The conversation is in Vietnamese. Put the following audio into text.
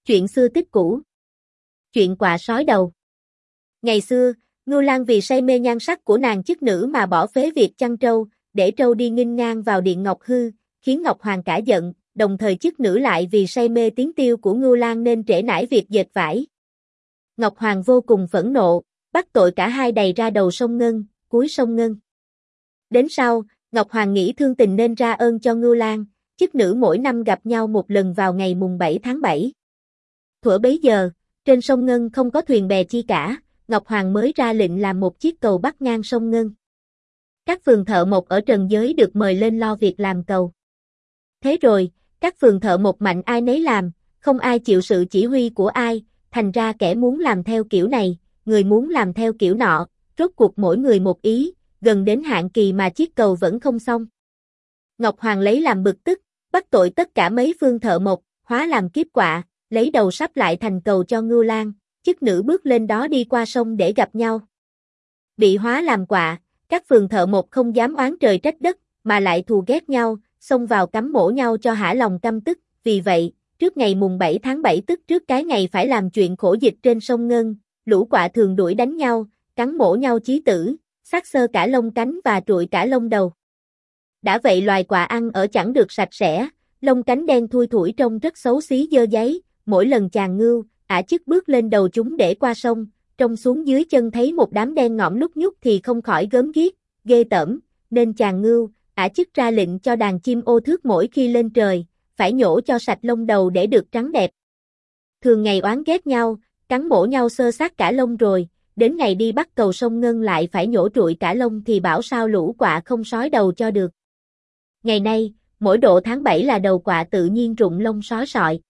Chuyện xưa tích cũ. Chuyện quạ sói đầu. Ngày xưa, Ngưu Lang vì say mê nhan sắc của nàng chức nữ mà bỏ phế việc chăn trâu, để trâu đi nghênh ngang vào điện Ngọc Hư, khiến Ngọc Hoàng cả giận, đồng thời chức nữ lại vì say mê tiếng tiêu của Ngưu Lang nên trễ nải việc dệt vải. Ngọc Hoàng vô cùng phẫn nộ, bắt tội cả hai đày ra đầu sông Ngân, cuối sông Ngân. Đến sau, Ngọc Hoàng nghĩ thương tình nên ra ơn cho Ngưu Lang, chức nữ mỗi năm gặp nhau một lần vào ngày mùng 7 tháng 7. Thuở bấy giờ, trên sông Ngân không có thuyền bè chi cả, Ngọc Hoàng mới ra lệnh làm một chiếc cầu bắc ngang sông Ngân. Các phường thợ mộc ở trần giới được mời lên lo việc làm cầu. Thế rồi, các phường thợ mộc mạnh ai nấy làm, không ai chịu sự chỉ huy của ai, thành ra kẻ muốn làm theo kiểu này, người muốn làm theo kiểu nọ, rốt cuộc mỗi người một ý, gần đến hạn kỳ mà chiếc cầu vẫn không xong. Ngọc Hoàng lấy làm bực tức, bắt tội tất cả mấy phương thợ mộc, hóa làm kiếp quạ, lấy đầu sắp lại thành cầu cho Ngưu Lang, chức nữ bước lên đó đi qua sông để gặp nhau. Bị hóa làm quạ, các phường thợ mộc không dám oán trời trách đất, mà lại thù ghét nhau, xông vào cắn mổ nhau cho hả lòng căm tức, vì vậy, trước ngày mùng 7 tháng 7 tức trước cái ngày phải làm chuyện khổ dịch trên sông Ngân, lũ quạ thường đuổi đánh nhau, cắn mổ nhau chí tử, xác xơ cả lông cánh và trụi cả lông đầu. Đã vậy loài quạ ăn ở chẳng được sạch sẽ, lông cánh đen thui thủi trông rất xấu xí dơ dáy, mỗi lần chàng Ngưu, ả chức bước lên đầu chúng để qua sông, trông xuống dưới chân thấy một đám đen ngõm lúc nhúc thì không khỏi gớm ghiếc, ghê tởm, nên chàng Ngưu, ả chức ra lệnh cho đàn chim ô thước mỗi khi lên trời, phải nhổ cho sạch lông đầu để được trắng đẹp. Thường ngày oán ghét nhau, cắn mổ nhau xơ xác cả lông rồi, đến ngày đi bắt cầu sông Ngân lại phải nhổ trụi cả lông thì bảo sao lũ quạ không sói đầu cho được. Ngày nay, mỗi độ tháng 7 là đầu quạ tự nhiên rụng lông sói sọi.